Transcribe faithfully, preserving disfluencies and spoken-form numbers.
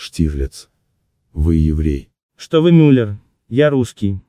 Штирлиц. Вы еврей. Что вы Мюллер? Я русский.